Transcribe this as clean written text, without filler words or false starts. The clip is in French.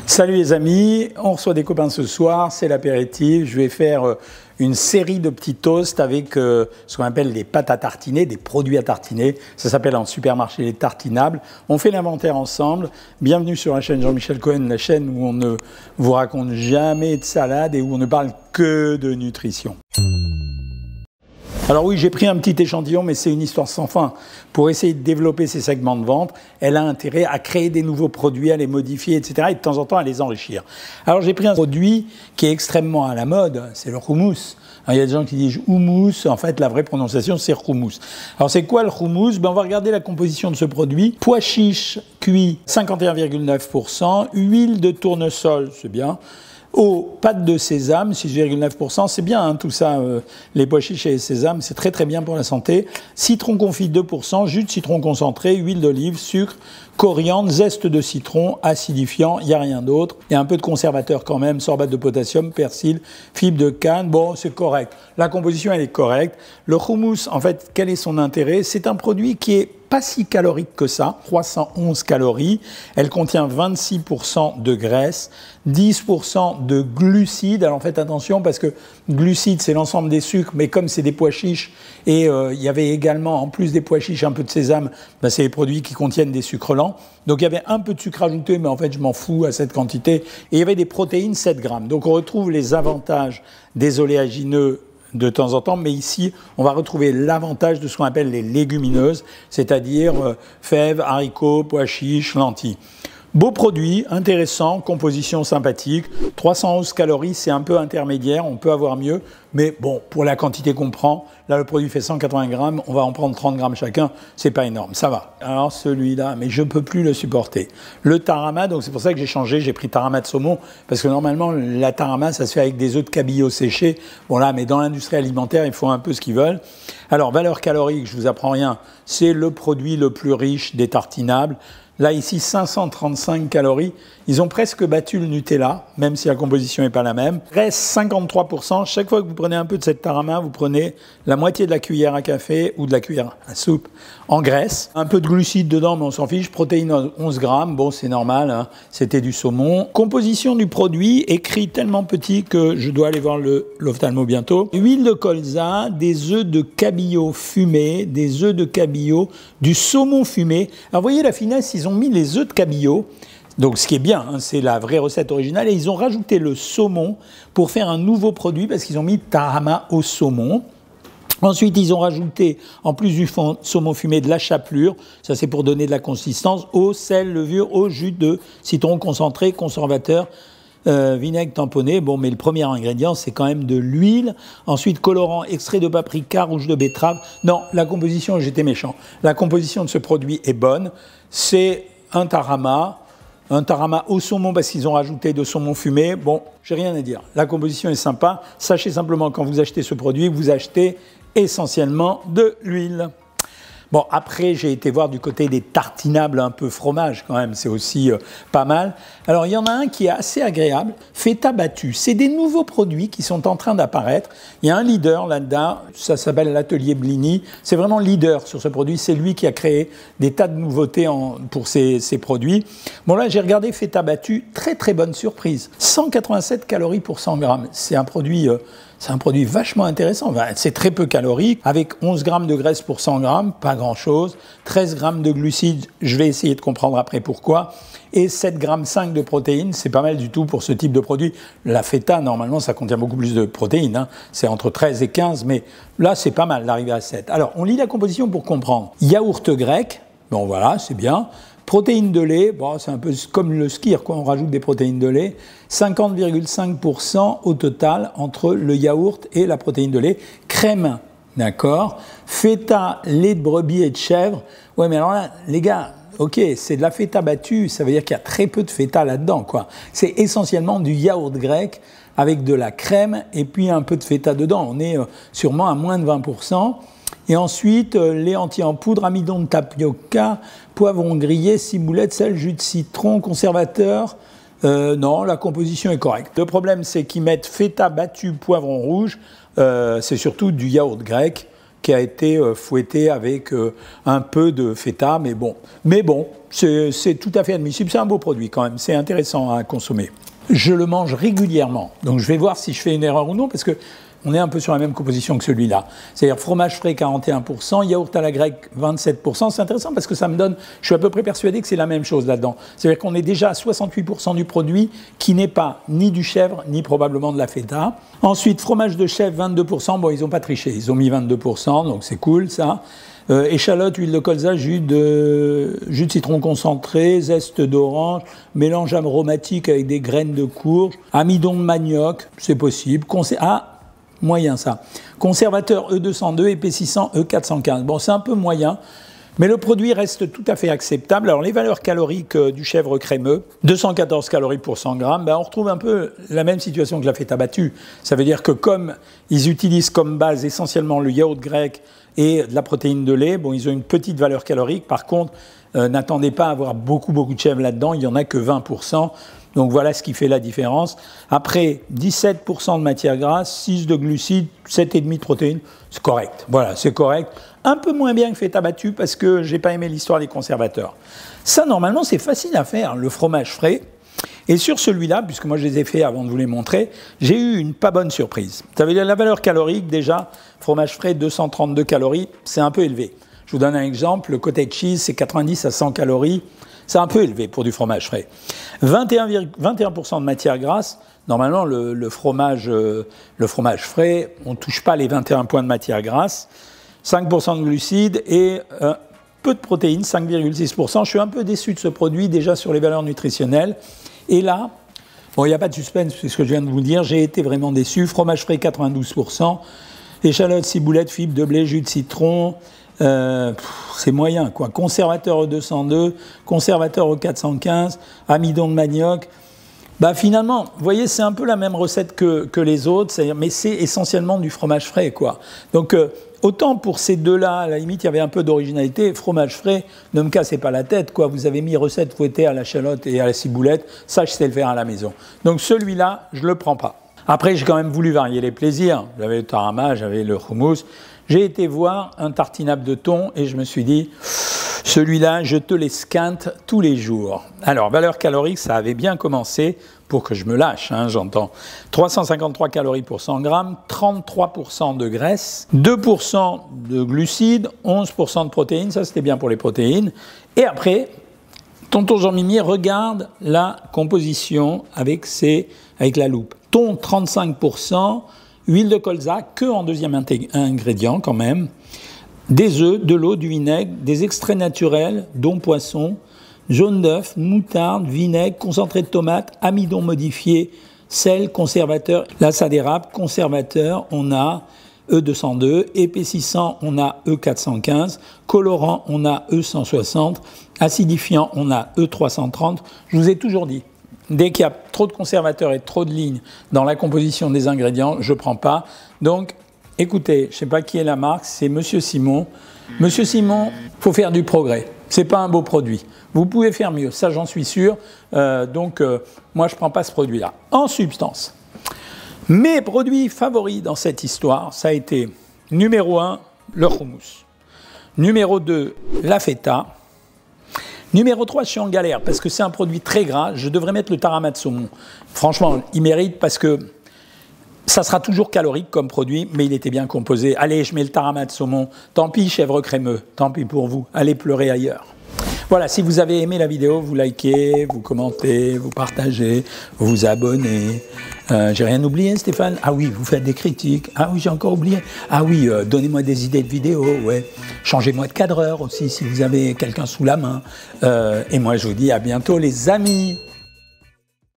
Salut les amis, on reçoit des copains ce soir, c'est l'apéritif. Je vais faire une série de petits toasts avec ce qu'on appelle des pâtes à tartiner, des produits à tartiner. Ça s'appelle en supermarché les tartinables. On fait l'inventaire ensemble. Bienvenue sur la chaîne Jean-Michel Cohen, la chaîne où on ne vous raconte jamais de salade et où on ne parle que de nutrition. Alors oui, j'ai pris un petit échantillon, mais c'est une histoire sans fin. Pour essayer de développer ces segments de vente, elle a intérêt à créer des nouveaux produits, à les modifier, etc. et de temps en temps à les enrichir. Alors j'ai pris un produit qui est extrêmement à la mode, c'est le houmous. Alors, il y a des gens qui disent houmous, en fait la vraie prononciation c'est houmous. Alors c'est quoi le houmous? On va regarder la composition de ce produit. Pois chiches cuits 51,9%, huile de tournesol, c'est bien. Eau, pâte de sésame, 6,9%, c'est bien tout ça, les pois chiches et les sésames, c'est très très bien pour la santé. Citron confit 2%, jus de citron concentré, huile d'olive, sucre, coriandre, zeste de citron, acidifiant, il n'y a rien d'autre. Il y a un peu de conservateur quand même, sorbate de potassium, persil, fibre de canne, bon c'est correct. La composition elle est correcte. Le houmous, en fait, quel est son intérêt? C'est un produit qui est pas si calorique que ça, 311 calories. Elle contient 26% de graisse, 10% de glucides. Alors faites attention parce que glucides, c'est l'ensemble des sucres, mais comme c'est des pois chiches et il y avait également, en plus des pois chiches, un peu de sésame, c'est les produits qui contiennent des sucres lents. Donc il y avait un peu de sucre ajouté, mais en fait je m'en fous à cette quantité. Et il y avait des protéines, 7 grammes. Donc on retrouve les avantages des oléagineux de temps en temps, mais ici, on va retrouver l'avantage de ce qu'on appelle les légumineuses, c'est-à-dire fèves, haricots, pois chiches, lentilles. Beau produit, intéressant, composition sympathique, 311 calories, c'est un peu intermédiaire, on peut avoir mieux, mais bon, pour la quantité qu'on prend, là le produit fait 180 grammes, on va en prendre 30 grammes chacun, c'est pas énorme, ça va. Alors celui-là, mais je peux plus le supporter. Le tarama, donc c'est pour ça que j'ai changé, j'ai pris tarama de saumon, parce que normalement la tarama ça se fait avec des œufs de cabillaud séchés, bon là, mais dans l'industrie alimentaire, ils font un peu ce qu'ils veulent. Alors valeur calorique, je vous apprends rien, c'est le produit le plus riche des tartinables. Là, ici, 535 calories. Ils ont presque battu le Nutella, même si la composition n'est pas la même. Reste 53%. Chaque fois que vous prenez un peu de cette tarama, vous prenez la moitié de la cuillère à café ou de la cuillère à soupe en graisse. Un peu de glucides dedans, mais on s'en fiche. Protéines 11 grammes. Bon, c'est normal, hein. C'était du saumon. Composition du produit, écrit tellement petit que je dois aller voir l'ophtalmo bientôt. Huile de colza, des œufs de cabillaud fumés, des œufs de cabillaud, du saumon fumé. Alors, vous voyez la finesse, ils ont mis les œufs de cabillaud. Donc ce qui est bien, hein, c'est la vraie recette originale. Et ils ont rajouté le saumon pour faire un nouveau produit parce qu'ils ont mis tarama au saumon. Ensuite, ils ont rajouté, en plus du saumon fumé, de la chapelure. Ça, c'est pour donner de la consistance. Eau, sel, levure, eau, jus de citron concentré, conservateur, vinaigre tamponné. Bon, mais le premier ingrédient, c'est quand même de l'huile. Ensuite, colorant, extrait de paprika, rouge de betterave. Non, la composition, j'étais méchant. La composition de ce produit est bonne. C'est un tarama au saumon parce qu'ils ont rajouté de saumon fumé. Bon, j'ai rien à dire. La composition est sympa. Sachez simplement, quand vous achetez ce produit, vous achetez essentiellement de l'huile. Bon, après, j'ai été voir du côté des tartinables un peu fromage quand même, c'est aussi pas mal. Alors, il y en a un qui est assez agréable, feta battu. C'est des nouveaux produits qui sont en train d'apparaître. Il y a un leader là-dedans, ça s'appelle l'atelier Blini. C'est vraiment leader sur ce produit. C'est lui qui a créé des tas de nouveautés pour ces produits. Bon, là, j'ai regardé feta battu, très très bonne surprise. 187 calories pour 100 grammes. C'est un produit vachement intéressant. C'est très peu calorique, avec 11 grammes de graisse pour 100 grammes, pas grand-chose. 13 grammes de glucides, je vais essayer de comprendre après pourquoi. Et 7,5 grammes de protéines, c'est pas mal du tout pour ce type de produit. La feta, normalement, ça contient beaucoup plus de protéines. Hein. C'est entre 13 et 15, mais là, c'est pas mal d'arriver à 7. Alors, on lit la composition pour comprendre. Yaourt grec, bon voilà, c'est bien. Protéines de lait, bon, c'est un peu comme le skyr, quoi. On rajoute des protéines de lait. 50,5% au total entre le yaourt et la protéine de lait. Crème, d'accord. Feta, lait de brebis et de chèvre. Ouais, mais alors là, les gars, ok, c'est de la feta battue, ça veut dire qu'il y a très peu de feta là-dedans, quoi. C'est essentiellement du yaourt grec avec de la crème et puis un peu de feta dedans. On est sûrement à moins de 20%. Et ensuite, lait entier en poudre, amidon de tapioca, poivron grillé, ciboulette, sel, jus de citron, conservateur. Non, la composition est correcte. Le problème, c'est qu'ils mettent feta battu, poivron rouge. C'est surtout du yaourt grec qui a été fouetté avec un peu de feta, mais bon. C'est tout à fait admissible. C'est un beau produit quand même. C'est intéressant à consommer. Je le mange régulièrement. Donc je vais voir si je fais une erreur ou non, parce que on est un peu sur la même composition que celui-là. C'est-à-dire fromage frais 41%, yaourt à la grecque 27%. C'est intéressant parce que ça me donne, je suis à peu près persuadé que c'est la même chose là-dedans. C'est-à-dire qu'on est déjà à 68% du produit qui n'est pas ni du chèvre, ni probablement de la feta. Ensuite, fromage de chèvre 22%. Bon, ils n'ont pas triché, ils ont mis 22%, donc c'est cool ça. Échalote, huile de colza, jus de citron concentré, zeste d'orange, mélange aromatique avec des graines de courge, amidon de manioc, c'est possible. Moyen ça. Conservateur E202, épaississant E415. Bon, c'est un peu moyen, mais le produit reste tout à fait acceptable. Alors, les valeurs caloriques du chèvre crémeux, 214 calories pour 100 grammes, on retrouve un peu la même situation que la feta battue. Ça veut dire que comme ils utilisent comme base essentiellement le yaourt grec et de la protéine de lait, bon, ils ont une petite valeur calorique. Par contre, n'attendez pas à avoir beaucoup de chèvre là-dedans, il n'y en a que 20%. Donc voilà ce qui fait la différence. Après, 17% de matière grasse, 6 de glucides, 7,5 de protéines, c'est correct. Voilà, c'est correct. Un peu moins bien que feta battue parce que j'ai pas aimé l'histoire des conservateurs. Ça, normalement, c'est facile à faire, le fromage frais. Et sur celui-là, puisque moi je les ai fait avant de vous les montrer, j'ai eu une pas bonne surprise. Ça veut dire la valeur calorique, déjà, fromage frais, 232 calories, c'est un peu élevé. Je vous donne un exemple, le cottage cheese, c'est 90 à 100 calories. C'est un peu élevé pour du fromage frais. 21% de matière grasse. Normalement, le fromage frais, on ne touche pas les 21 points de matière grasse. 5% de glucides et peu de protéines, 5,6%. Je suis un peu déçu de ce produit, déjà sur les valeurs nutritionnelles. Et là, bon, il n'y a pas de suspense, c'est ce que je viens de vous dire. J'ai été vraiment déçu. Fromage frais, 92%. Échalote, ciboulette, fibres de blé, jus de citron. C'est moyen, quoi. Conservateur E202, conservateur E415, amidon de manioc. Finalement, vous voyez, c'est un peu la même recette que les autres, mais c'est essentiellement du fromage frais, quoi. Donc, autant pour ces deux-là, à la limite, il y avait un peu d'originalité. Fromage frais, ne me cassez pas la tête, quoi. Vous avez mis recette fouettée à la l'échalote et à la ciboulette. Ça, je sais le faire à la maison. Donc, celui-là, je ne le prends pas. Après, j'ai quand même voulu varier les plaisirs. J'avais le tarama, j'avais le houmous. J'ai été voir un tartinable de thon et je me suis dit, celui-là, je te l'esquinte tous les jours. Alors, valeur calorique, ça avait bien commencé pour que je me lâche, j'entends. 353 calories pour 100 grammes, 33% de graisse, 2% de glucides, 11% de protéines, ça c'était bien pour les protéines. Et après, tonton Jean-Mimi regarde la composition avec la loupe. Thon, 35%. Huile de colza, que en deuxième ingrédient quand même, des œufs, de l'eau, du vinaigre, des extraits naturels, dont poisson, jaune d'œuf, moutarde, vinaigre, concentré de tomate, amidon modifié, sel, conservateur. Là, ça dérape. Conservateur, on a E202. Épaississant, on a E415. Colorant, on a E160. Acidifiant, on a E330. Je vous ai toujours dit. Dès qu'il y a trop de conservateurs et trop de lignes dans la composition des ingrédients, je ne prends pas. Donc, écoutez, je ne sais pas qui est la marque, c'est Monsieur Simon. Monsieur Simon, il faut faire du progrès. Ce n'est pas un beau produit. Vous pouvez faire mieux, ça j'en suis sûr. Moi, je ne prends pas ce produit-là. En substance, mes produits favoris dans cette histoire, ça a été numéro 1, le houmous. Numéro 2, la feta. Numéro 3, je suis en galère parce que c'est un produit très gras. Je devrais mettre le tarama de saumon. Franchement, il mérite parce que ça sera toujours calorique comme produit, mais il était bien composé. Allez, je mets le tarama de saumon. Tant pis, chèvre crémeux. Tant pis pour vous. Allez pleurer ailleurs. Voilà, si vous avez aimé la vidéo, vous likez, vous commentez, vous partagez, vous vous abonnez. J'ai rien oublié, Stéphane? Ah oui, vous faites des critiques. Ah oui, j'ai encore oublié. Ah oui, donnez-moi des idées de vidéos, ouais. Changez-moi de cadreur aussi, si vous avez quelqu'un sous la main. Et moi, je vous dis à bientôt, les amis.